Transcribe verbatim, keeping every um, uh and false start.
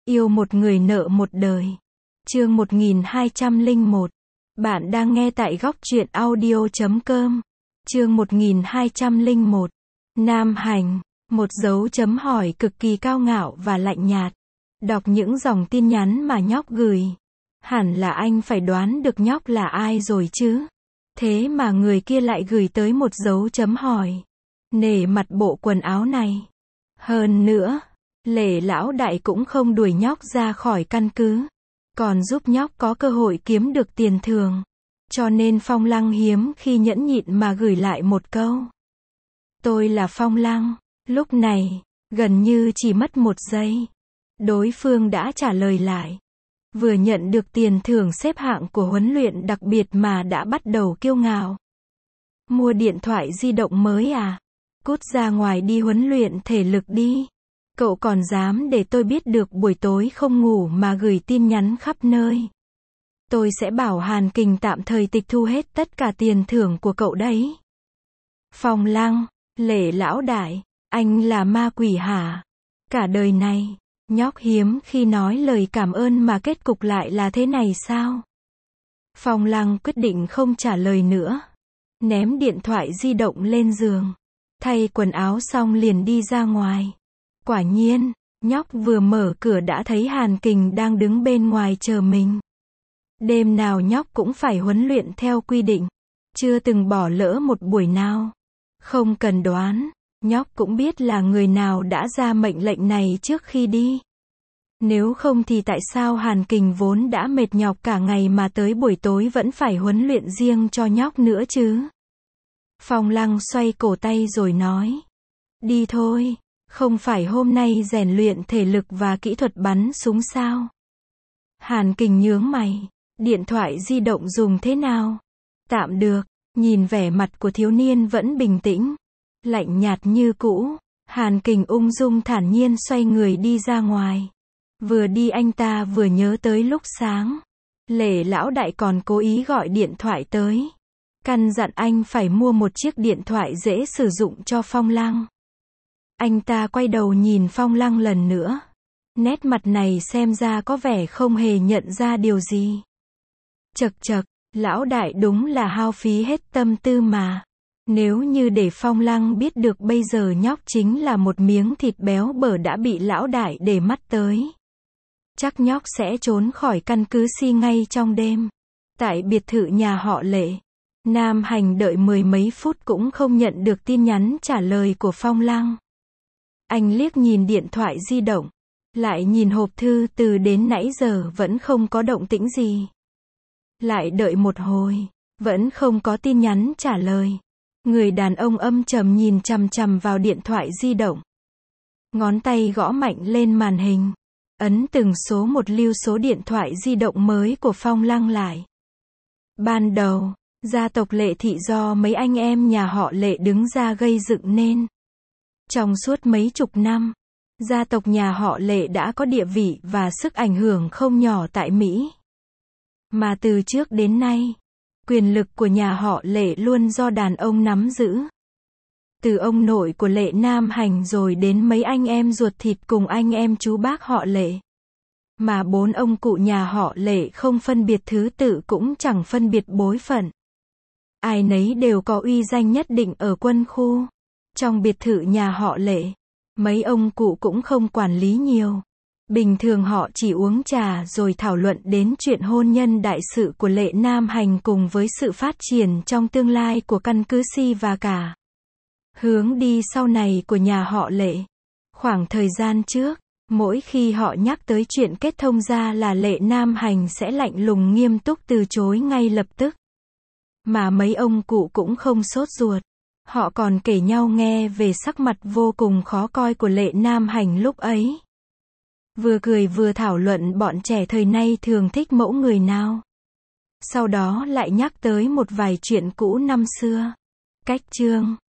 Yêu một người nợ một đời. Chương một nghìn hai trăm lẻ một. Bạn đang nghe tại góc truyện audio chấm com. Chương một nghìn hai trăm lẻ một. Nam Hành. Một dấu chấm hỏi cực kỳ cao ngạo và lạnh nhạt. Đọc những dòng tin nhắn mà nhóc gửi. Hẳn là anh phải đoán được nhóc là ai rồi chứ. Thế mà người kia lại gửi tới một dấu chấm hỏi. Nể mặt bộ quần áo này. Hơn nữa, Lệ lão đại cũng không đuổi nhóc ra khỏi căn cứ, còn giúp nhóc có cơ hội kiếm được tiền thưởng. Cho nên Phong Lăng hiếm khi nhẫn nhịn mà gửi lại một câu. Tôi là Phong Lăng. Lúc này, gần như chỉ mất một giây, đối phương đã trả lời lại. Vừa nhận được tiền thưởng xếp hạng của huấn luyện đặc biệt mà đã bắt đầu kiêu ngạo. Mua điện thoại di động mới à? Cút ra ngoài đi huấn luyện thể lực đi. Cậu còn dám để tôi biết được buổi tối không ngủ mà gửi tin nhắn khắp nơi. Tôi sẽ bảo Hàn Kình tạm thời tịch thu hết tất cả tiền thưởng của cậu đấy. Phong Lăng, Lệ lão đại, anh là ma quỷ hả? Cả đời này, nhóc hiếm khi nói lời cảm ơn mà kết cục lại là thế này sao? Phong Lăng quyết định không trả lời nữa. Ném điện thoại di động lên giường. Thay quần áo xong liền đi ra ngoài. Quả nhiên, nhóc vừa mở cửa đã thấy Hàn Kình đang đứng bên ngoài chờ mình. Đêm nào nhóc cũng phải huấn luyện theo quy định. Chưa từng bỏ lỡ một buổi nào. Không cần đoán, nhóc cũng biết là người nào đã ra mệnh lệnh này trước khi đi. Nếu không thì tại sao Hàn Kình vốn đã mệt nhọc cả ngày mà tới buổi tối vẫn phải huấn luyện riêng cho nhóc nữa chứ? Phong Lăng xoay cổ tay rồi nói. Đi thôi, không phải hôm nay rèn luyện thể lực và kỹ thuật bắn súng sao? Hàn Kình nhướng mày. Điện thoại di động dùng thế nào? Tạm được. Nhìn vẻ mặt của thiếu niên vẫn bình tĩnh, lạnh nhạt như cũ, Hàn Kình ung dung thản nhiên xoay người đi ra ngoài. Vừa đi anh ta vừa nhớ tới lúc sáng, Lệ lão đại còn cố ý gọi điện thoại tới, căn dặn anh phải mua một chiếc điện thoại dễ sử dụng cho Phong Lăng. Anh ta quay đầu nhìn Phong Lăng lần nữa. Nét mặt này xem ra có vẻ không hề nhận ra điều gì. Chậc chậc, lão đại đúng là hao phí hết tâm tư mà. Nếu như để Phong Lăng biết được bây giờ nhóc chính là một miếng thịt béo bở đã bị lão đại để mắt tới, chắc nhóc sẽ trốn khỏi căn cứ si ngay trong đêm. Tại biệt thự nhà họ Lệ, Nam Hành đợi mười mấy phút cũng không nhận được tin nhắn trả lời của Phong Lăng. Anh liếc nhìn điện thoại di động, lại nhìn hộp thư từ đến nãy giờ vẫn không có động tĩnh gì. Lại đợi một hồi, vẫn không có tin nhắn trả lời. Người đàn ông âm trầm nhìn chằm chằm vào điện thoại di động. Ngón tay gõ mạnh lên màn hình, ấn từng số một lưu số điện thoại di động mới của Phong Lăng lại. Ban đầu, gia tộc Lệ thị do mấy anh em nhà họ Lệ đứng ra gây dựng nên. Trong suốt mấy chục năm, gia tộc nhà họ Lệ đã có địa vị và sức ảnh hưởng không nhỏ tại Mỹ. Mà từ trước đến nay, quyền lực của nhà họ Lệ luôn do đàn ông nắm giữ. Từ ông nội của Lệ Nam Hành rồi đến mấy anh em ruột thịt cùng anh em chú bác họ Lệ. Mà bốn ông cụ nhà họ Lệ không phân biệt thứ tự cũng chẳng phân biệt bối phận. Ai nấy đều có uy danh nhất định ở quân khu. Trong biệt thự nhà họ Lệ, mấy ông cụ cũng không quản lý nhiều. Bình thường họ chỉ uống trà rồi thảo luận đến chuyện hôn nhân đại sự của Lệ Nam Hành cùng với sự phát triển trong tương lai của căn cứ Si và cả hướng đi sau này của nhà họ Lệ. Khoảng thời gian trước, mỗi khi họ nhắc tới chuyện kết thông gia là Lệ Nam Hành sẽ lạnh lùng nghiêm túc từ chối ngay lập tức. Mà mấy ông cụ cũng không sốt ruột. Họ còn kể nhau nghe về sắc mặt vô cùng khó coi của Lệ Nam Hành lúc ấy. Vừa cười vừa thảo luận bọn trẻ thời nay thường thích mẫu người nào. Sau đó lại nhắc tới một vài chuyện cũ năm xưa. Cách chương